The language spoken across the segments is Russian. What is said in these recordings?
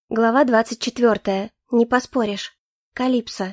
Глава 24. Не поспоришь. Калипсо.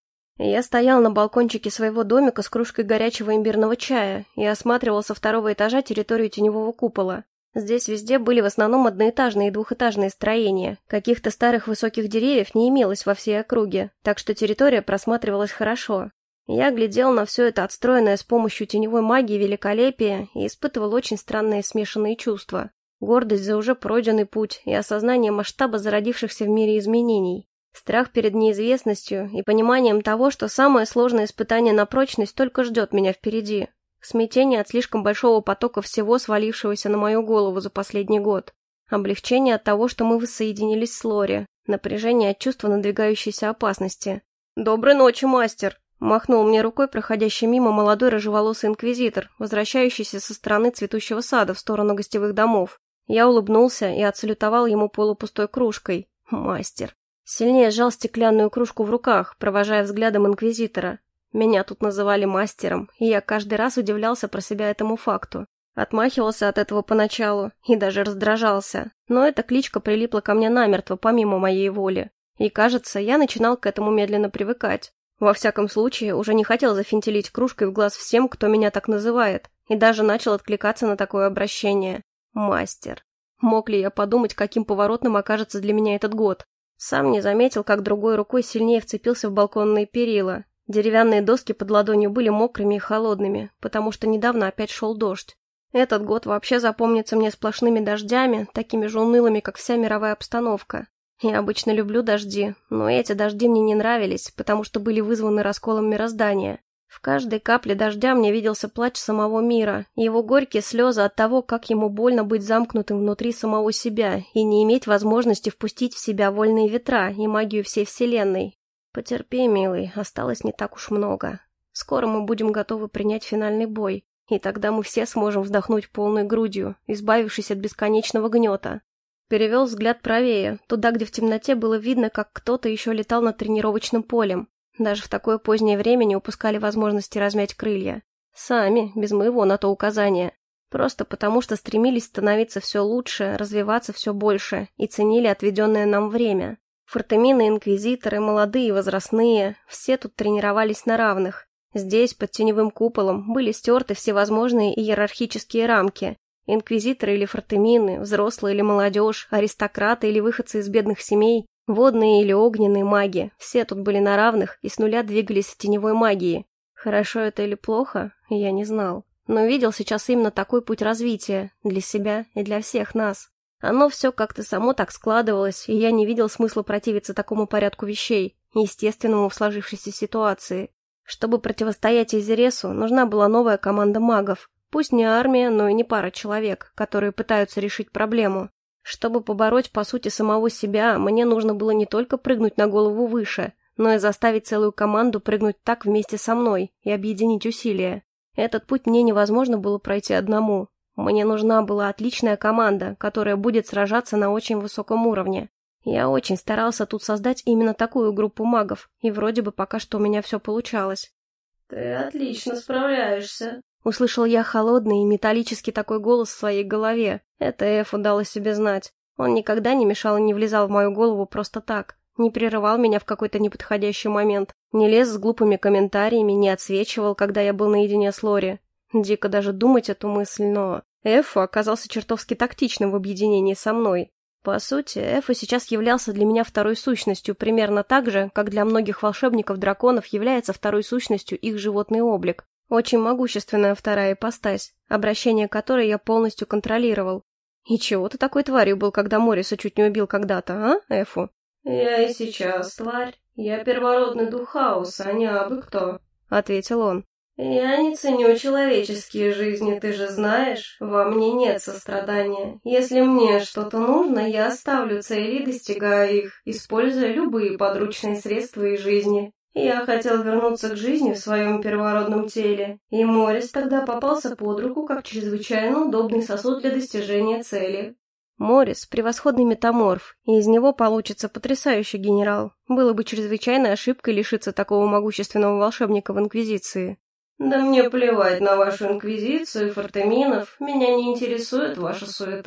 Я стоял на балкончике своего домика с кружкой горячего имбирного чая и осматривал со второго этажа территорию теневого купола. Здесь везде были в основном одноэтажные и двухэтажные строения. Каких-то старых высоких деревьев не имелось во всей округе, так что территория просматривалась хорошо. Я глядел на все это отстроенное с помощью теневой магии великолепие и испытывал очень странные смешанные чувства. Гордость за уже пройденный путь и осознание масштаба зародившихся в мире изменений. Страх перед неизвестностью и пониманием того, что самое сложное испытание на прочность только ждет меня впереди. Смятение от слишком большого потока всего, свалившегося на мою голову за последний год. Облегчение от того, что мы воссоединились с Лори. Напряжение от чувства надвигающейся опасности. «Доброй ночи, мастер!» Махнул мне рукой проходящий мимо молодой рыжеволосый инквизитор, возвращающийся со стороны цветущего сада в сторону гостевых домов. Я улыбнулся и отсалютовал ему полупустой кружкой. Мастер. Сильнее сжал стеклянную кружку в руках, провожая взглядом инквизитора. Меня тут называли мастером, и я каждый раз удивлялся про себя этому факту. Отмахивался от этого поначалу и даже раздражался, но эта кличка прилипла ко мне намертво, помимо моей воли. И, кажется, я начинал к этому медленно привыкать. Во всяком случае, уже не хотел зафинтелить кружкой в глаз всем, кто меня так называет, и даже начал откликаться на такое обращение. Мастер. Мог ли я подумать, каким поворотным окажется для меня этот год? Сам не заметил, как другой рукой сильнее вцепился в балконные перила. Деревянные доски под ладонью были мокрыми и холодными, потому что недавно опять шел дождь. Этот год вообще запомнится мне сплошными дождями, такими же унылыми, как вся мировая обстановка. Я обычно люблю дожди, но эти дожди мне не нравились, потому что были вызваны расколом мироздания. В каждой капле дождя мне виделся плач самого мира, его горькие слезы от того, как ему больно быть замкнутым внутри самого себя и не иметь возможности впустить в себя вольные ветра и магию всей вселенной. Потерпи, милый, осталось не так уж много. Скоро мы будем готовы принять финальный бой, и тогда мы все сможем вздохнуть полной грудью, избавившись от бесконечного гнета. Перевел взгляд правее, туда, где в темноте было видно, как кто-то еще летал над тренировочным полем. Даже в такое позднее время не упускали возможности размять крылья. Сами, без моего на то указания. Просто потому, что стремились становиться все лучше, развиваться все больше и ценили отведенное нам время. Фортемины, инквизиторы, молодые и возрастные, все тут тренировались на равных. Здесь, под теневым куполом, были стерты всевозможные иерархические рамки. Инквизиторы или фортемины, взрослые или молодежь, аристократы или выходцы из бедных семей, водные или огненные маги, все тут были на равных и с нуля двигались в теневой магии. Хорошо это или плохо, я не знал. Но видел сейчас именно такой путь развития, для себя и для всех нас. Оно все как-то само так складывалось, и я не видел смысла противиться такому порядку вещей, естественному в сложившейся ситуации. Чтобы противостоять Изересу, нужна была новая команда магов. Пусть не армия, но и не пара человек, которые пытаются решить проблему. Чтобы побороть, по сути, самого себя, мне нужно было не только прыгнуть на голову выше, но и заставить целую команду прыгнуть так вместе со мной и объединить усилия. Этот путь мне невозможно было пройти одному. Мне нужна была отличная команда, которая будет сражаться на очень высоком уровне. Я очень старался тут создать именно такую группу магов, и вроде бы пока что у меня все получалось. «Ты отлично справляешься», — услышал я холодный и металлический такой голос в своей голове. Это Эфу дало себе знать. Он никогда не мешал и не влезал в мою голову просто так, не прерывал меня в какой-то неподходящий момент, не лез с глупыми комментариями, не отсвечивал, когда я был наедине с Лори. Дико даже думать эту мысль, но... Эфу оказался чертовски тактичным в объединении со мной. По сути, Эфу сейчас являлся для меня второй сущностью, примерно так же, как для многих волшебников-драконов является второй сущностью их животный облик. Очень могущественная вторая ипостась, обращение которой я полностью контролировал. И чего ты такой тварью был, когда Мориса чуть не убил когда-то, а, Эфу? «Я и сейчас тварь. Я первородный дух хаоса, а не абы кто», — ответил он. «Я не ценю человеческие жизни, ты же знаешь, во мне нет сострадания. Если мне что-то нужно, я ставлю цели и достигаю их, используя любые подручные средства из жизни. Я хотел вернуться к жизни в своем первородном теле, и Морис тогда попался под руку как чрезвычайно удобный сосуд для достижения цели». Морис — превосходный метаморф, и из него получится потрясающий генерал. Было бы чрезвычайной ошибкой лишиться такого могущественного волшебника в Инквизиции. «Да мне плевать на вашу инквизицию и фортеминов, меня не интересует ваша суета.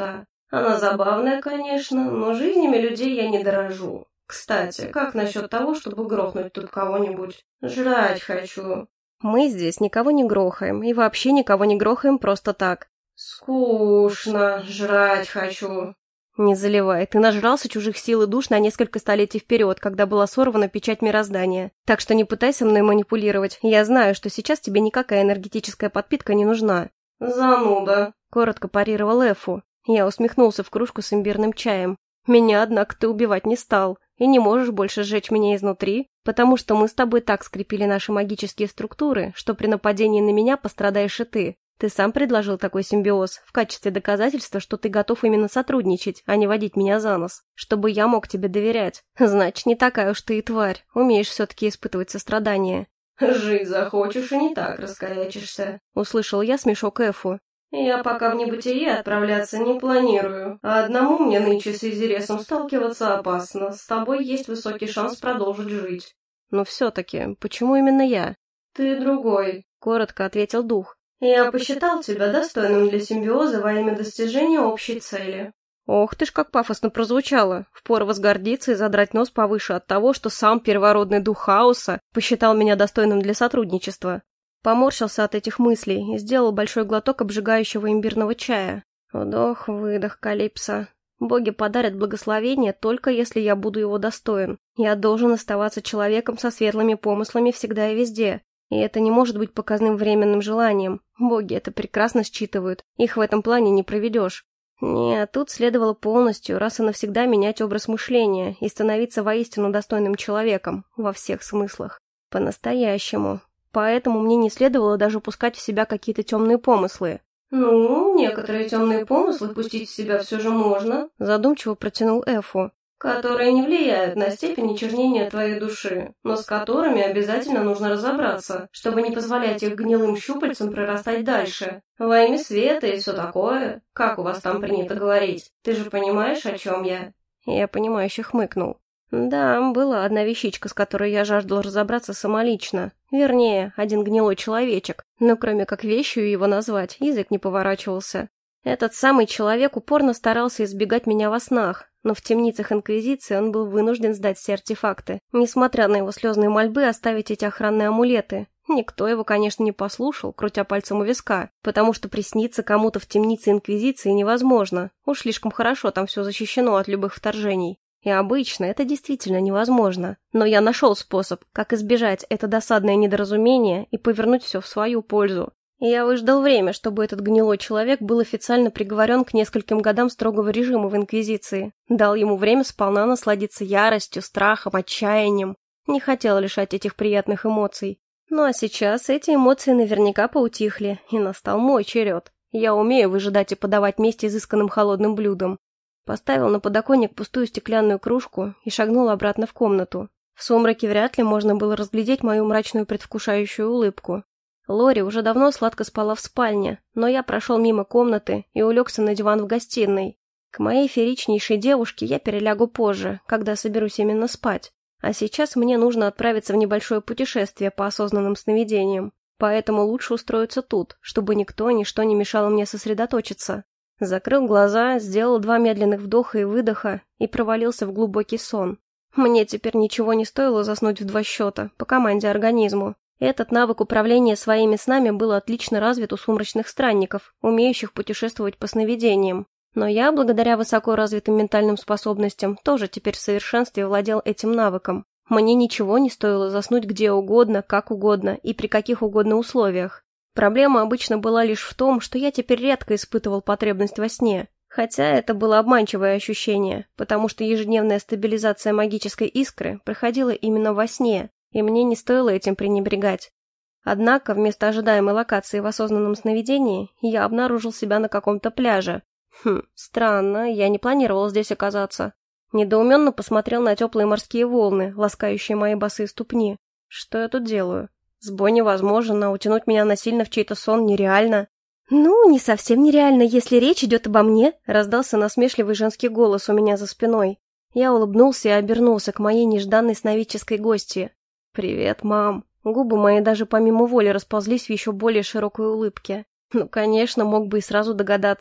Она забавная, конечно, но жизнями людей я не дорожу. Кстати, как насчет того, чтобы грохнуть тут кого-нибудь? Жрать хочу». Мы здесь никого не грохаем, и вообще никого не грохаем просто так. «Скучно, жрать хочу». Не заливай, ты нажрался чужих сил и душ на несколько столетий вперед, когда была сорвана печать мироздания. Так что не пытайся мной манипулировать, я знаю, что сейчас тебе никакая энергетическая подпитка не нужна. «Зануда», — коротко парировал Эфу. Я усмехнулся в кружку с имбирным чаем. Меня, однако, ты убивать не стал, и не можешь больше сжечь меня изнутри, потому что мы с тобой так скрепили наши магические структуры, что при нападении на меня пострадаешь и ты. Ты сам предложил такой симбиоз в качестве доказательства, что ты готов именно сотрудничать, а не водить меня за нос, чтобы я мог тебе доверять. Значит, не такая уж ты и тварь, умеешь все-таки испытывать сострадание». «Жить захочешь и не так раскорячишься», — услышал я смешок Эфу. «Я пока в небытие отправляться не планирую, а одному мне нынче с Изересом сталкиваться опасно, с тобой есть высокий шанс продолжить жить». «Но все-таки, почему именно я?» «Ты другой», — коротко ответил дух. «Я посчитал тебя достойным для симбиоза во имя достижения общей цели». Ох ты ж, как пафосно прозвучало. Впору возгордиться и задрать нос повыше от того, что сам первородный дух хаоса посчитал меня достойным для сотрудничества. Поморщился от этих мыслей и сделал большой глоток обжигающего имбирного чая. Вдох-выдох, Калипсо. Боги подарят благословение только если я буду его достоин. Я должен оставаться человеком со светлыми помыслами всегда и везде. И это не может быть показным временным желанием. Боги это прекрасно считывают. Их в этом плане не проведешь. Нет, тут следовало полностью, раз и навсегда менять образ мышления и становиться воистину достойным человеком, во всех смыслах. По-настоящему. Поэтому мне не следовало даже пускать в себя какие-то темные помыслы. «Ну, некоторые темные помыслы пустить в себя все же можно», — задумчиво протянул Эфу. «которые не влияют на степень очернения твоей души, но с которыми обязательно нужно разобраться, чтобы не позволять их гнилым щупальцам прорастать дальше. Во имя света и все такое. Как у вас там принято говорить? Ты же понимаешь, о чем я?» Я понимающе хмыкнул. Да, была одна вещичка, с которой я жаждал разобраться самолично. Вернее, один гнилой человечек, но кроме как вещью его назвать, язык не поворачивался. Этот самый человек упорно старался избегать меня во снах, но в темницах Инквизиции он был вынужден сдать все артефакты, несмотря на его слезные мольбы оставить эти охранные амулеты. Никто его, конечно, не послушал, крутя пальцем у виска, потому что присниться кому-то в темнице Инквизиции невозможно, уж слишком хорошо там все защищено от любых вторжений. И обычно это действительно невозможно. Но я нашел способ, как избежать это досадное недоразумение и повернуть все в свою пользу. Я выждал время, чтобы этот гнилой человек был официально приговорен к нескольким годам строгого режима в Инквизиции. Дал ему время сполна насладиться яростью, страхом, отчаянием. Не хотел лишать этих приятных эмоций. Ну а сейчас эти эмоции наверняка поутихли, и настал мой черед. Я умею выжидать и подавать месть изысканным холодным блюдом. Поставил на подоконник пустую стеклянную кружку и шагнул обратно в комнату. В сумраке вряд ли можно было разглядеть мою мрачную предвкушающую улыбку. Лори уже давно сладко спала в спальне, но я прошел мимо комнаты и улегся на диван в гостиной. К моей фееричнейшей девушке я перелягу позже, когда соберусь именно спать. А сейчас мне нужно отправиться в небольшое путешествие по осознанным сновидениям. Поэтому лучше устроиться тут, чтобы никто, ничто не мешало мне сосредоточиться. Закрыл глаза, сделал 2 медленных вдоха и выдоха и провалился в глубокий сон. Мне теперь ничего не стоило заснуть в 2 счета, по команде организму. Этот навык управления своими снами был отлично развит у сумрачных странников, умеющих путешествовать по сновидениям. Но я, благодаря высоко развитым ментальным способностям, тоже теперь в совершенстве владел этим навыком. Мне ничего не стоило заснуть где угодно, как угодно и при каких угодно условиях. Проблема обычно была лишь в том, что я теперь редко испытывал потребность во сне. Хотя это было обманчивое ощущение, потому что ежедневная стабилизация магической искры проходила именно во сне, и мне не стоило этим пренебрегать. Однако, вместо ожидаемой локации в осознанном сновидении, я обнаружил себя на каком-то пляже. Странно, я не планировал здесь оказаться. Недоуменно посмотрел на теплые морские волны, ласкающие мои босые ступни. Что я тут делаю? Сбой невозможен, а утянуть меня насильно в чей-то сон нереально. «Ну, не совсем нереально, если речь идет обо мне», — раздался насмешливый женский голос у меня за спиной. Я улыбнулся и обернулся к моей нежданной сновидческой гостье. «Привет, мам». Губы мои даже помимо воли расползлись в еще более широкой улыбке. Ну, конечно, мог бы и сразу догадаться.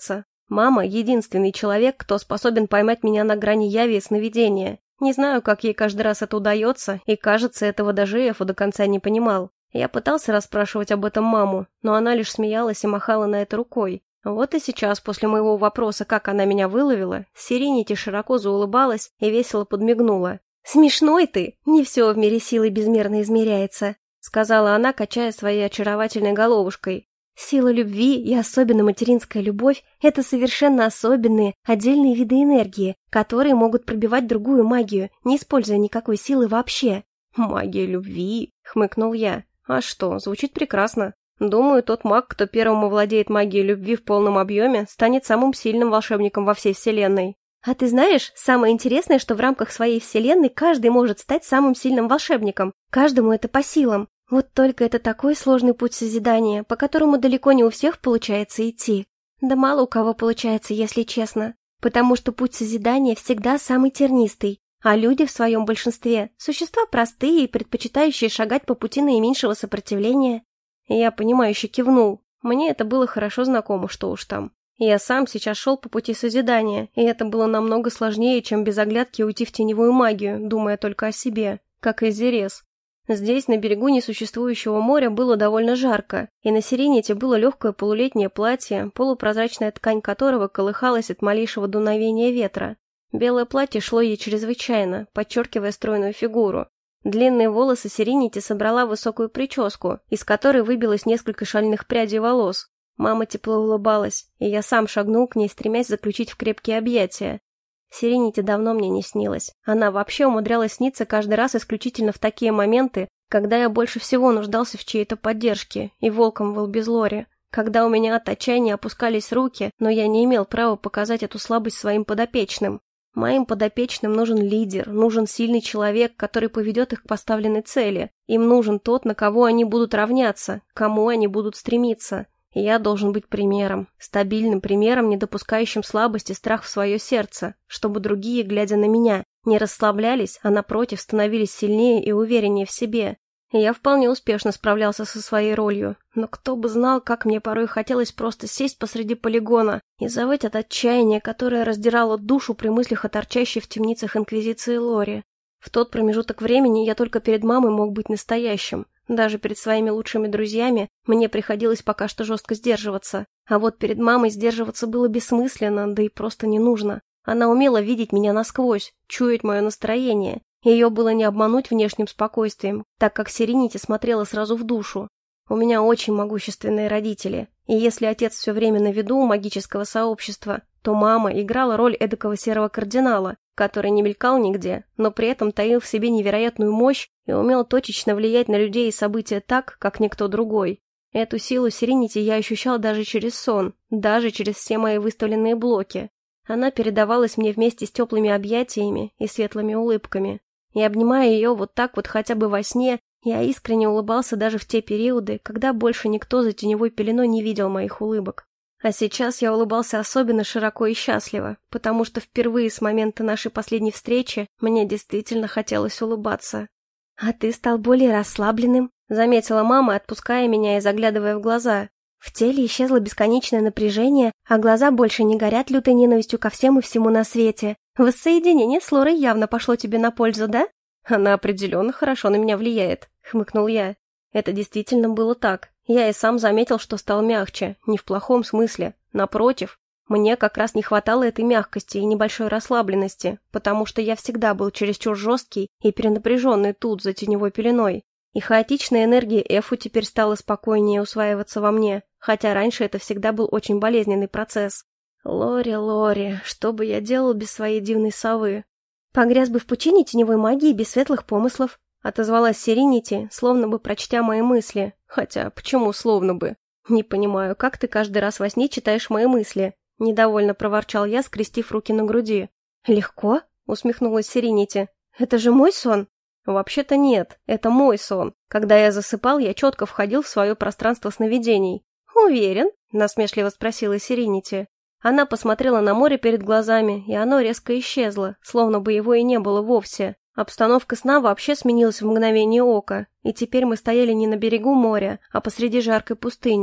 Мама — единственный человек, кто способен поймать меня на грани яви и сновидения. Не знаю, как ей каждый раз это удается, и, кажется, этого даже Эфу до конца не понимал. Я пытался расспрашивать об этом маму, но она лишь смеялась и махала на это рукой. Вот и сейчас, после моего вопроса, как она меня выловила, Сиренити широко заулыбалась и весело подмигнула. «Смешной ты! Не все в мире силой безмерно измеряется», — сказала она, качая своей очаровательной головушкой. «Сила любви и особенно материнская любовь — это совершенно особенные, отдельные виды энергии, которые могут пробивать другую магию, не используя никакой силы вообще». «Магия любви?» — хмыкнул я. «А что, звучит прекрасно. Думаю, тот маг, кто первым овладеет магией любви в полном объеме, станет самым сильным волшебником во всей вселенной». «А ты знаешь, самое интересное, что в рамках своей вселенной каждый может стать самым сильным волшебником. Каждому это по силам. Вот только это такой сложный путь созидания, по которому далеко не у всех получается идти. Да мало у кого получается, если честно. Потому что путь созидания всегда самый тернистый, а люди в своем большинстве – существа простые и предпочитающие шагать по пути наименьшего сопротивления». Я понимающе кивнул. Мне это было хорошо знакомо, что уж там. Я сам сейчас шел по пути созидания, и это было намного сложнее, чем без оглядки уйти в теневую магию, думая только о себе, как и Зерес. Здесь, на берегу несуществующего моря, было довольно жарко, и на Сиренити было легкое полулетнее платье, полупрозрачная ткань которого колыхалась от малейшего дуновения ветра. Белое платье шло ей чрезвычайно, подчеркивая стройную фигуру. Длинные волосы Сиренити собрала в высокую прическу, из которой выбилось несколько шальных прядей волос. Мама тепло улыбалась, и я сам шагнул к ней, стремясь заключить в крепкие объятия. Сиренити давно мне не снилась. Она вообще умудрялась сниться каждый раз исключительно в такие моменты, когда я больше всего нуждался в чьей-то поддержке и волком выл без Лори, когда у меня от отчаяния опускались руки, но я не имел права показать эту слабость своим подопечным. Моим подопечным нужен лидер, нужен сильный человек, который поведет их к поставленной цели. Им нужен тот, на кого они будут равняться, к кому они будут стремиться. И я должен быть примером, стабильным примером, не допускающим слабости и страх в свое сердце, чтобы другие, глядя на меня, не расслаблялись, а напротив становились сильнее и увереннее в себе. И я вполне успешно справлялся со своей ролью, но кто бы знал, как мне порой хотелось просто сесть посреди полигона и завыть от отчаяния, которое раздирало душу при мыслях о торчащей в темницах Инквизиции Лори. В тот промежуток времени я только перед мамой мог быть настоящим. Даже перед своими лучшими друзьями мне приходилось пока что жестко сдерживаться. А вот перед мамой сдерживаться было бессмысленно, да и просто не нужно. Она умела видеть меня насквозь, чуять мое настроение. Ее было не обмануть внешним спокойствием, так как Сиренити смотрела сразу в душу. У меня очень могущественные родители, и если отец все время на виду у магического сообщества, то мама играла роль эдакого серого кардинала, который не мелькал нигде, но при этом таил в себе невероятную мощь и умел точечно влиять на людей и события так, как никто другой. Эту силу Сиренити я ощущал даже через сон, даже через все мои выставленные блоки. Она передавалась мне вместе с теплыми объятиями и светлыми улыбками. И обнимая ее вот так вот хотя бы во сне, я искренне улыбался даже в те периоды, когда больше никто за теневой пеленой не видел моих улыбок. А сейчас я улыбался особенно широко и счастливо, потому что впервые с момента нашей последней встречи мне действительно хотелось улыбаться. «А ты стал более расслабленным», — заметила мама, отпуская меня и заглядывая в глаза. «В теле исчезло бесконечное напряжение, а глаза больше не горят лютой ненавистью ко всем и всему на свете. Воссоединение с Лорой явно пошло тебе на пользу, да?» «Она определенно хорошо на меня влияет», — хмыкнул я. Это действительно было так. Я и сам заметил, что стал мягче, не в плохом смысле. Напротив, мне как раз не хватало этой мягкости и небольшой расслабленности, потому что я всегда был чересчур жесткий и перенапряженный тут, за теневой пеленой. И хаотичная энергия Эфу теперь стала спокойнее усваиваться во мне, хотя раньше это всегда был очень болезненный процесс. Лори, Лори, что бы я делал без своей дивной совы? Погряз бы в пучине теневой магии без светлых помыслов. Отозвалась Сиренити, словно бы прочтя мои мысли. Хотя, почему словно бы? Не понимаю, как ты каждый раз во сне читаешь мои мысли? Недовольно проворчал я, скрестив руки на груди. Легко? Усмехнулась Сиренити. Это же мой сон? Вообще-то нет, это мой сон. Когда я засыпал, я четко входил в свое пространство сновидений. Уверен? Насмешливо спросила Сиренити. Она посмотрела на море перед глазами, и оно резко исчезло, словно бы его и не было вовсе. Обстановка сна вообще сменилась в мгновение ока, и теперь мы стояли не на берегу моря, а посреди жаркой пустыни.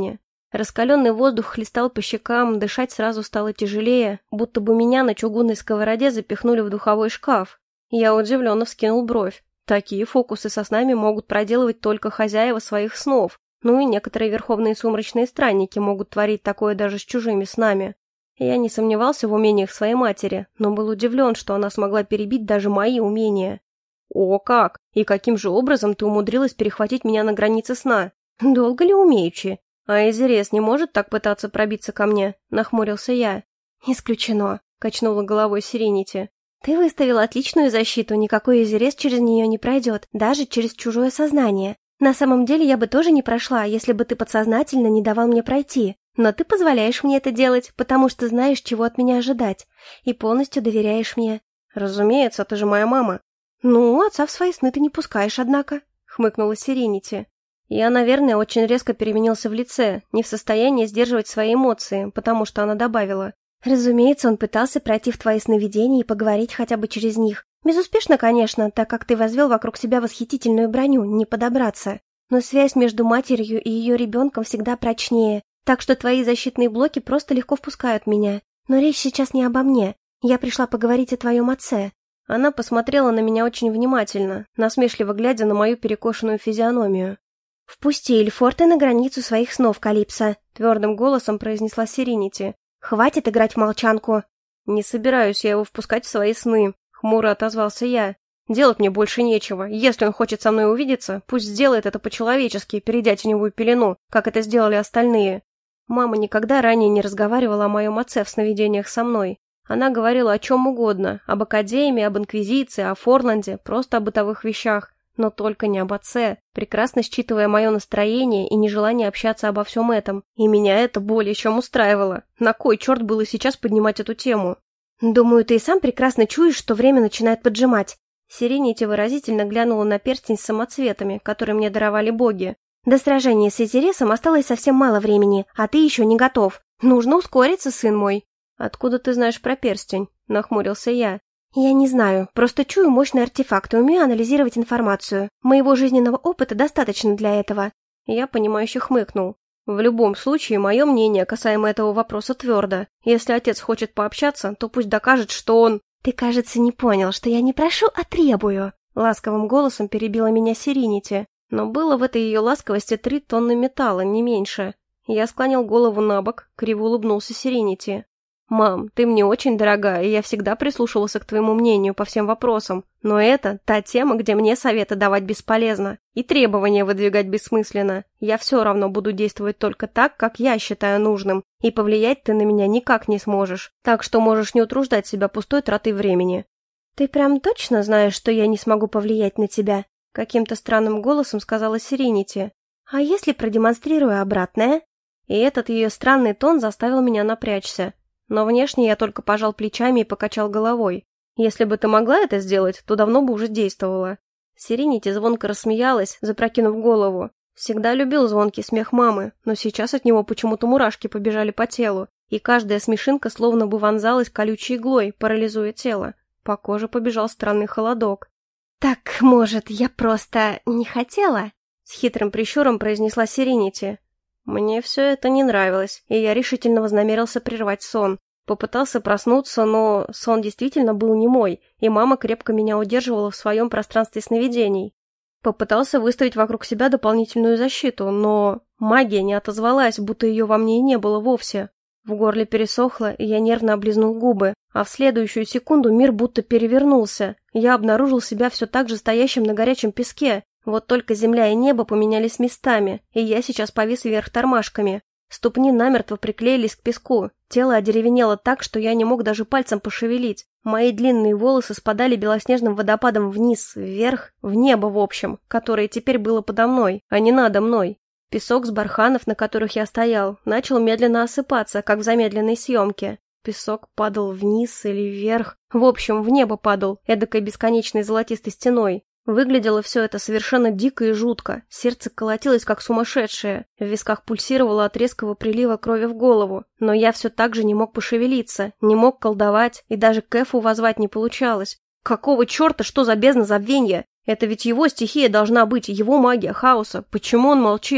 Раскаленный воздух хлестал по щекам, дышать сразу стало тяжелее, будто бы меня на чугунной сковороде запихнули в духовой шкаф. Я удивленно вскинул бровь. Такие фокусы со снами могут проделывать только хозяева своих снов. Ну и некоторые верховные сумрачные странники могут творить такое даже с чужими снами. Я не сомневался в умениях своей матери, но был удивлен, что она смогла перебить даже мои умения. «О, как! И каким же образом ты умудрилась перехватить меня на границе сна? Долго ли умеючи? А Эзерес не может так пытаться пробиться ко мне?» — нахмурился я. «Исключено», — качнула головой Сиренити. «Ты выставила отличную защиту, никакой Эзерес через нее не пройдет, даже через чужое сознание. На самом деле я бы тоже не прошла, если бы ты подсознательно не давал мне пройти. Но ты позволяешь мне это делать, потому что знаешь, чего от меня ожидать, и полностью доверяешь мне». «Разумеется, ты же моя мама». «Ну, отца в свои сны ты не пускаешь, однако», — хмыкнула Сиренити. Я, наверное, очень резко переменился в лице, не в состоянии сдерживать свои эмоции, потому что она добавила. «Разумеется, он пытался пройти в твои сновидения и поговорить хотя бы через них. Безуспешно, конечно, так как ты возвел вокруг себя восхитительную броню, не подобраться. Но связь между матерью и ее ребенком всегда прочнее, так что твои защитные блоки просто легко впускают меня. Но речь сейчас не обо мне. Я пришла поговорить о твоем отце». Она посмотрела на меня очень внимательно, насмешливо глядя на мою перекошенную физиономию. «Впусти Эльфорта на границу своих снов, Калипсо», — твердым голосом произнесла Сиренити. «Хватит играть в молчанку». «Не собираюсь я его впускать в свои сны», — хмуро отозвался я. «Делать мне больше нечего. Если он хочет со мной увидеться, пусть сделает это по-человечески, перейдя теневую пелену, как это сделали остальные». Мама никогда ранее не разговаривала о моем отце в сновидениях со мной. Она говорила о чем угодно, об Академии, об Инквизиции, о Форланде, просто о бытовых вещах, но только не об отце, прекрасно считывая мое настроение и нежелание общаться обо всем этом. И меня это более чем устраивало. На кой черт было сейчас поднимать эту тему? «Думаю, ты и сам прекрасно чуешь, что время начинает поджимать». Сиренити выразительно глянула на перстень с самоцветами, который мне даровали боги. «До сражения с Эзересом осталось совсем мало времени, а ты еще не готов. Нужно ускориться, сын мой». «Откуда ты знаешь про перстень?» — нахмурился я. «Я не знаю, просто чую мощный артефакт и умею анализировать информацию. Моего жизненного опыта достаточно для этого». Я понимающе хмыкнул. В любом случае, мое мнение касаемо этого вопроса твердо. Если отец хочет пообщаться, то пусть докажет, что он... «Ты, кажется, не понял, что я не прошу, а требую», — ласковым голосом перебила меня Сиренити. Но было в этой ее ласковости 3 тонны металла, не меньше. Я склонил голову набок, криво улыбнулся Сиренити. «Мам, ты мне очень дорога, и я всегда прислушивался к твоему мнению по всем вопросам. Но это та тема, где мне советы давать бесполезно, и требования выдвигать бессмысленно. Я все равно буду действовать только так, как я считаю нужным, и повлиять ты на меня никак не сможешь, так что можешь не утруждать себя пустой тратой времени». «Ты прям точно знаешь, что я не смогу повлиять на тебя?» — каким-то странным голосом сказала Сиренити. «А если продемонстрирую обратное?» И этот ее странный тон заставил меня напрячься. Но внешне я только пожал плечами и покачал головой. «Если бы ты могла это сделать, то давно бы уже действовала». Сиренити звонко рассмеялась, запрокинув голову. Всегда любил звонкий смех мамы, но сейчас от него почему-то мурашки побежали по телу, и каждая смешинка словно бы вонзалась колючей иглой, парализуя тело. По коже побежал странный холодок. «Так, может, я просто не хотела?» С хитрым прищуром произнесла Сиренити. Мне все это не нравилось, и я решительно вознамерился прервать сон. Попытался проснуться, но сон действительно был не мой, и мама крепко меня удерживала в своем пространстве сновидений. Попытался выставить вокруг себя дополнительную защиту, но магия не отозвалась, будто ее во мне и не было вовсе. В горле пересохло, и я нервно облизнул губы, а в следующую секунду мир будто перевернулся. Я обнаружил себя все так же стоящим на горячем песке. Вот только земля и небо поменялись местами, и я сейчас повис вверх тормашками. Ступни намертво приклеились к песку, тело одеревенело так, что я не мог даже пальцем пошевелить. Мои длинные волосы спадали белоснежным водопадом вниз, вверх, в небо в общем, которое теперь было подо мной, а не надо мной. Песок с барханов, на которых я стоял, начал медленно осыпаться, как в замедленной съемке. Песок падал вниз или вверх, в общем, в небо падал, эдакой бесконечной золотистой стеной. Выглядело все это совершенно дико и жутко, сердце колотилось как сумасшедшее, в висках пульсировало от резкого прилива крови в голову, но я все так же не мог пошевелиться, не мог колдовать, и даже Кэфу воззвать не получалось. Какого черта, что за бездна забвенья? Это ведь его стихия должна быть, его магия хаоса, почему он молчит?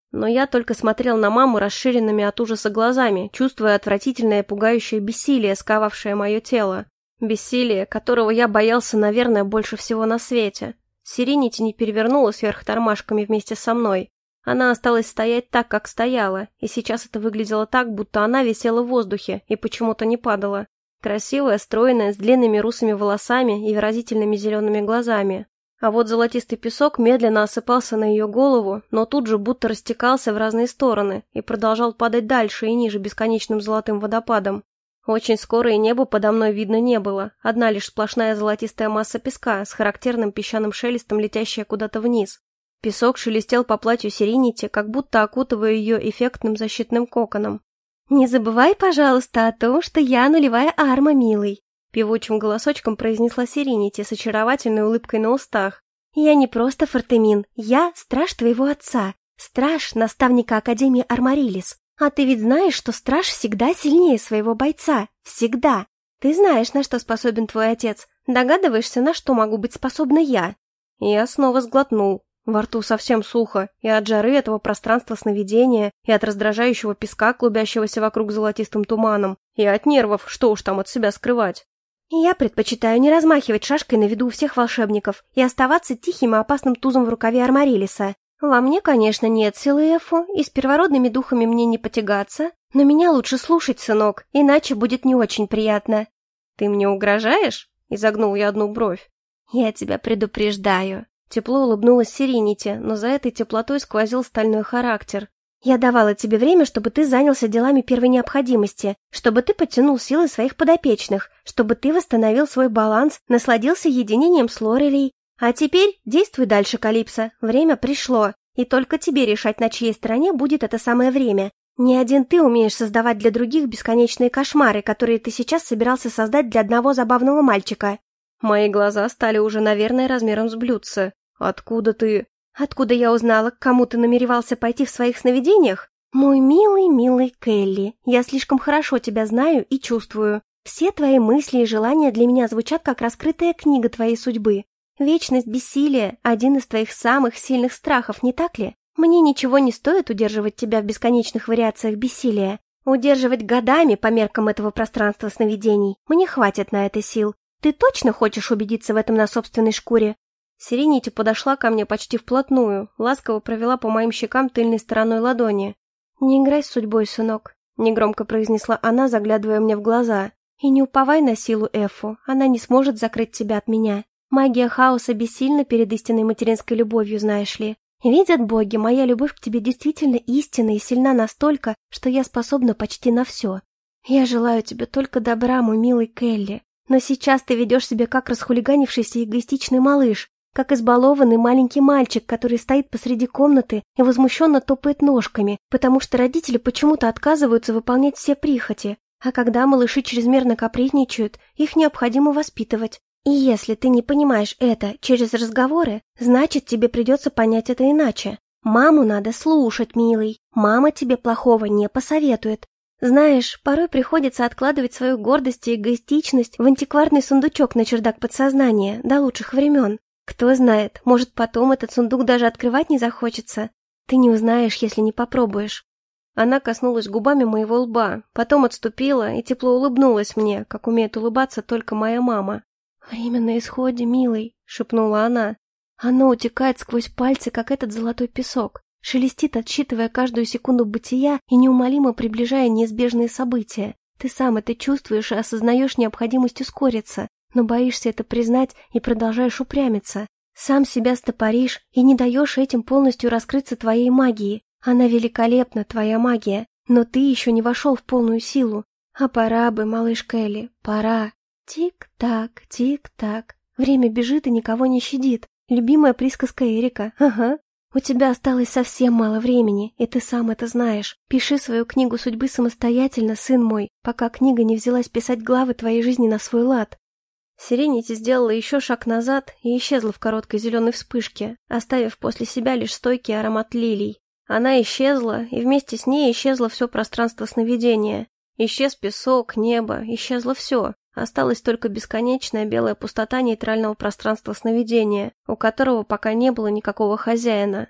Но я только смотрел на маму расширенными от ужаса глазами, чувствуя отвратительное пугающее бессилие, сковавшее мое тело. Бессилие, которого я боялся, наверное, больше всего на свете. Сиренити не перевернулась вверх тормашками вместе со мной. Она осталась стоять так, как стояла, и сейчас это выглядело так, будто она висела в воздухе и почему-то не падала. Красивая, стройная, с длинными русыми волосами и выразительными зелеными глазами. А вот золотистый песок медленно осыпался на ее голову, но тут же будто растекался в разные стороны и продолжал падать дальше и ниже бесконечным золотым водопадом. Очень скоро и небо подо мной видно не было, одна лишь сплошная золотистая масса песка с характерным песчаным шелестом, летящая куда-то вниз. Песок шелестел по платью Сиренити, как будто окутывая ее эффектным защитным коконом. «Не забывай, пожалуйста, о том, что я нулевая арма, милый», — певучим голосочком произнесла Сиренити с очаровательной улыбкой на устах. «Я не просто Фортемин, я страж твоего отца, страж наставника Академии Армарилис. А ты ведь знаешь, что страж всегда сильнее своего бойца, всегда. Ты знаешь, на что способен твой отец, догадываешься, на что могу быть способна я?» Я снова сглотнул. Во рту совсем сухо, и от жары этого пространства сновидения, и от раздражающего песка, клубящегося вокруг золотистым туманом, и от нервов, что уж там от себя скрывать. «Я предпочитаю не размахивать шашкой на виду у всех волшебников и оставаться тихим и опасным тузом в рукаве Армарилиса. Во мне, конечно, нет силы Эфу, и с первородными духами мне не потягаться, но меня лучше слушать, сынок, иначе будет не очень приятно». «Ты мне угрожаешь?» — изогнул я одну бровь. «Я тебя предупреждаю». Тепло улыбнулась Сиренити, но за этой теплотой сквозил стальной характер. «Я давала тебе время, чтобы ты занялся делами первой необходимости, чтобы ты подтянул силы своих подопечных, чтобы ты восстановил свой баланс, насладился единением с Лорелей. А теперь действуй дальше, Калипсо, время пришло, и только тебе решать, на чьей стороне будет это самое время. Не один ты умеешь создавать для других бесконечные кошмары, которые ты сейчас собирался создать для одного забавного мальчика». Мои глаза стали уже, наверное, размером с блюдце. «Откуда ты?» «Откуда я узнала, к кому ты намеревался пойти в своих сновидениях? Мой милый, милый Келли, я слишком хорошо тебя знаю и чувствую. Все твои мысли и желания для меня звучат как раскрытая книга твоей судьбы. Вечность бессилия – один из твоих самых сильных страхов, не так ли? Мне ничего не стоит удерживать тебя в бесконечных вариациях бессилия. Удерживать годами по меркам этого пространства сновидений. Мне хватит на это сил. Ты точно хочешь убедиться в этом на собственной шкуре?» Сиренити подошла ко мне почти вплотную, ласково провела по моим щекам тыльной стороной ладони. «Не играй с судьбой, сынок», — негромко произнесла она, заглядывая мне в глаза. «И не уповай на силу Эфу, она не сможет закрыть тебя от меня. Магия хаоса бессильна перед истинной материнской любовью, знаешь ли. Видят боги, моя любовь к тебе действительно истинна и сильна настолько, что я способна почти на все. Я желаю тебе только добра, мой милый Келли. Но сейчас ты ведешь себя как расхулиганившийся эгоистичный малыш, как избалованный маленький мальчик, который стоит посреди комнаты и возмущенно топает ножками, потому что родители почему-то отказываются выполнять все прихоти, а когда малыши чрезмерно капризничают, их необходимо воспитывать. И если ты не понимаешь это через разговоры, значит, тебе придется понять это иначе. Маму надо слушать, милый, мама тебе плохого не посоветует. Знаешь, порой приходится откладывать свою гордость и эгоистичность в антикварный сундучок на чердак подсознания до лучших времен. Кто знает, может, потом этот сундук даже открывать не захочется. Ты не узнаешь, если не попробуешь». Она коснулась губами моего лба, потом отступила и тепло улыбнулась мне, как умеет улыбаться только моя мама. «Время на исходе, милый», — шепнула она. «Оно утекает сквозь пальцы, как этот золотой песок. Шелестит, отсчитывая каждую секунду бытия и неумолимо приближая неизбежные события. Ты сам это чувствуешь и осознаешь необходимость ускориться, но боишься это признать и продолжаешь упрямиться. Сам себя стопоришь и не даешь этим полностью раскрыться твоей магии. Она великолепна, твоя магия, но ты еще не вошел в полную силу. А пора бы, малыш Келли, пора. Тик-так, тик-так. Время бежит и никого не щадит. Любимая присказка Эрика, ага. У тебя осталось совсем мало времени, и ты сам это знаешь. Пиши свою книгу судьбы самостоятельно, сын мой, пока книга не взялась писать главы твоей жизни на свой лад». Сиренити сделала еще шаг назад и исчезла в короткой зеленой вспышке, оставив после себя лишь стойкий аромат лилий. Она исчезла, и вместе с ней исчезло все пространство сновидения. Исчез песок, небо, исчезло все. Осталась только бесконечная белая пустота нейтрального пространства сновидения, у которого пока не было никакого хозяина.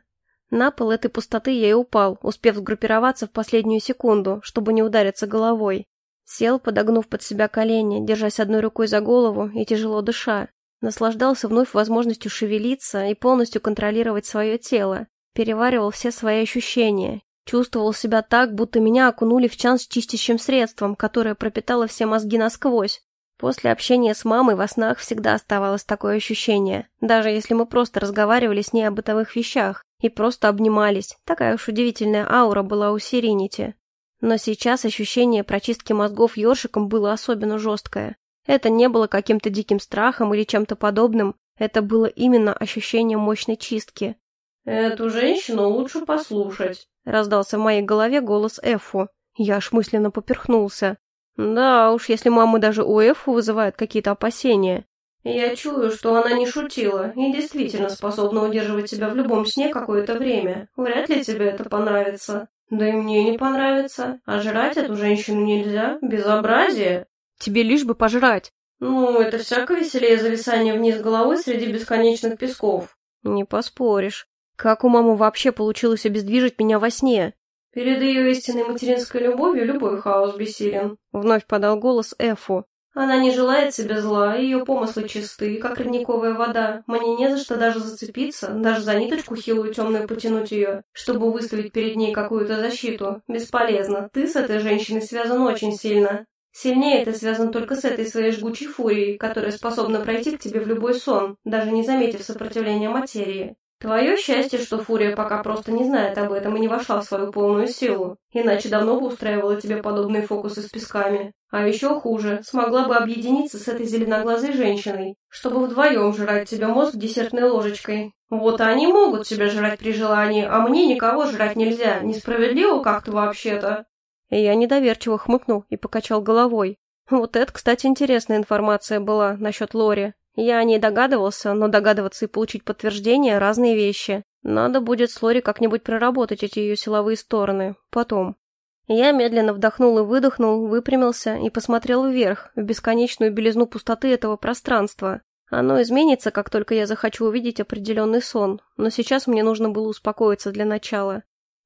На пол этой пустоты я и упал, успев сгруппироваться в последнюю секунду, чтобы не удариться головой. Сел, подогнув под себя колени, держась одной рукой за голову и тяжело дыша. Наслаждался вновь возможностью шевелиться и полностью контролировать свое тело. Переваривал все свои ощущения. Чувствовал себя так, будто меня окунули в чан с чистящим средством, которое пропитало все мозги насквозь. После общения с мамой во снах всегда оставалось такое ощущение, даже если мы просто разговаривали с ней о бытовых вещах и просто обнимались, такая уж удивительная аура была у Сиренити. Но сейчас ощущение прочистки мозгов ёршиком было особенно жесткое. Это не было каким-то диким страхом или чем-то подобным, это было именно ощущение мощной чистки. «Эту женщину лучше послушать», — раздался в моей голове голос Эффу. Я аж мысленно поперхнулся. Да уж, если мамы даже у Эффу вызывают какие-то опасения. «Я чую, что она не шутила и действительно способна удерживать тебя в любом сне какое-то время. Вряд ли тебе это понравится. Да и мне не понравится. А жрать эту женщину нельзя. Безобразие». «Тебе лишь бы пожрать». «Ну, это всяко веселее зависания вниз головой среди бесконечных песков». «Не поспоришь. Как у мамы вообще получилось обездвижить меня во сне?» «Перед ее истинной материнской любовью любой хаос бессилен», — вновь подал голос Эфу. «Она не желает себе зла, ее помыслы чисты, как родниковая вода. Мне не за что даже зацепиться, даже за ниточку хилую темную потянуть ее, чтобы выставить перед ней какую-то защиту. Бесполезно. Ты с этой женщиной связан очень сильно. Сильнее ты связан только с этой своей жгучей фурией, которая способна пройти к тебе в любой сон, даже не заметив сопротивления материи. Твое счастье, что Фурия пока просто не знает об этом и не вошла в свою полную силу, иначе давно бы устраивала тебе подобные фокусы с песками. А еще хуже, смогла бы объединиться с этой зеленоглазой женщиной, чтобы вдвоем жрать тебе мозг десертной ложечкой. Вот они могут тебя жрать при желании, а мне никого жрать нельзя, несправедливо как-то вообще-то». Я недоверчиво хмыкнул и покачал головой. Вот это, кстати, интересная информация была насчет Лори. Я о ней догадывался, но догадываться и получить подтверждение — разные вещи. Надо будет с Лори как-нибудь проработать эти ее силовые стороны. Потом. Я медленно вдохнул и выдохнул, выпрямился и посмотрел вверх, в бесконечную белизну пустоты этого пространства. Оно изменится, как только я захочу увидеть определенный сон, но сейчас мне нужно было успокоиться для начала.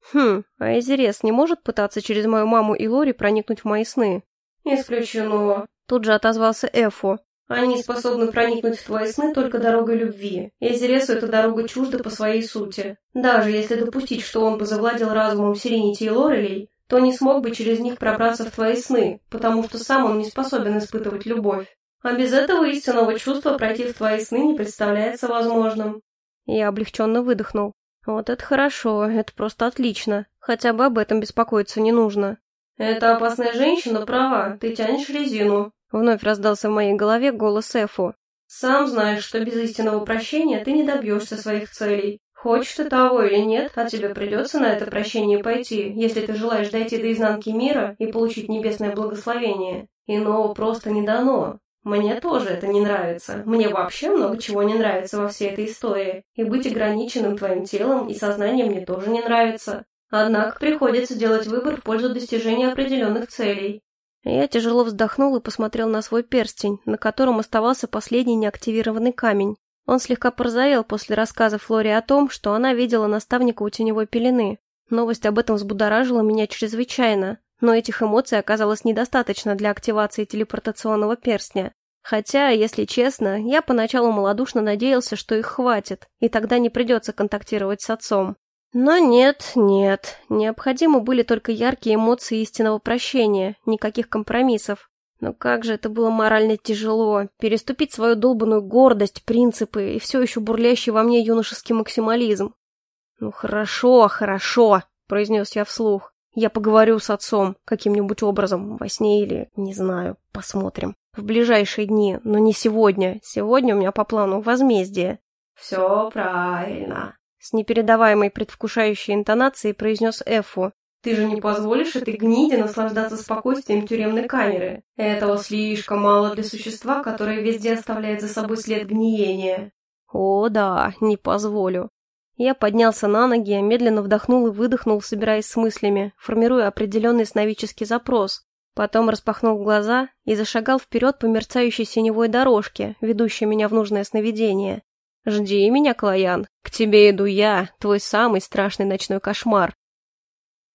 А Эзерес не может пытаться через мою маму и Лори проникнуть в мои сны? «Исключено», — тут же отозвался Эфу. «Они способны проникнуть в твои сны только дорогой любви. Эзересу эта дорога чужда по своей сути. Даже если допустить, что он бы завладел разумом Сиренити и Лорелей, то не смог бы через них пробраться в твои сны, потому что сам он не способен испытывать любовь. А без этого истинного чувства пройти в твои сны не представляется возможным». Я облегченно выдохнул. Вот это хорошо, это просто отлично. Хотя бы об этом беспокоиться не нужно. «Эта опасная женщина права, ты тянешь резину», — вновь раздался в моей голове голос Эфу. «Сам знаешь, что без истинного прощения ты не добьешься своих целей. Хочешь ты того или нет, а тебе придется на это прощение пойти, если ты желаешь дойти до изнанки мира и получить небесное благословение. Иного просто не дано. Мне тоже это не нравится. Мне вообще много чего не нравится во всей этой истории. И быть ограниченным твоим телом и сознанием мне тоже не нравится. Однако приходится делать выбор в пользу достижения определенных целей». Я тяжело вздохнул и посмотрел на свой перстень, на котором оставался последний неактивированный камень. Он слегка порозовел после рассказа Флори о том, что она видела наставника у теневой пелены. Новость об этом взбудоражила меня чрезвычайно, но этих эмоций оказалось недостаточно для активации телепортационного перстня. Хотя, если честно, я поначалу малодушно надеялся, что их хватит, и тогда не придется контактировать с отцом. Но нет, необходимы были только яркие эмоции истинного прощения, никаких компромиссов. Но как же это было морально тяжело, переступить свою долбанную гордость, принципы и все еще бурлящий во мне юношеский максимализм. «Ну хорошо», — произнес я вслух. «Я поговорю с отцом каким-нибудь образом, во сне или, не знаю, посмотрим. В ближайшие дни, но не сегодня. Сегодня у меня по плану возмездие». «Все правильно», — с непередаваемой предвкушающей интонацией произнес Эфу. «Ты же не позволишь этой гниде наслаждаться спокойствием тюремной камеры. Этого слишком мало для существа, которое везде оставляет за собой след гниения». «О, да, не позволю». Я поднялся на ноги, медленно вдохнул и выдохнул, собираясь с мыслями, формируя определенный сновидческий запрос. Потом распахнул глаза и зашагал вперед по мерцающей синевой дорожке, ведущей меня в нужное сновидение. Жди меня, Клоян. К тебе иду я, твой самый страшный ночной кошмар.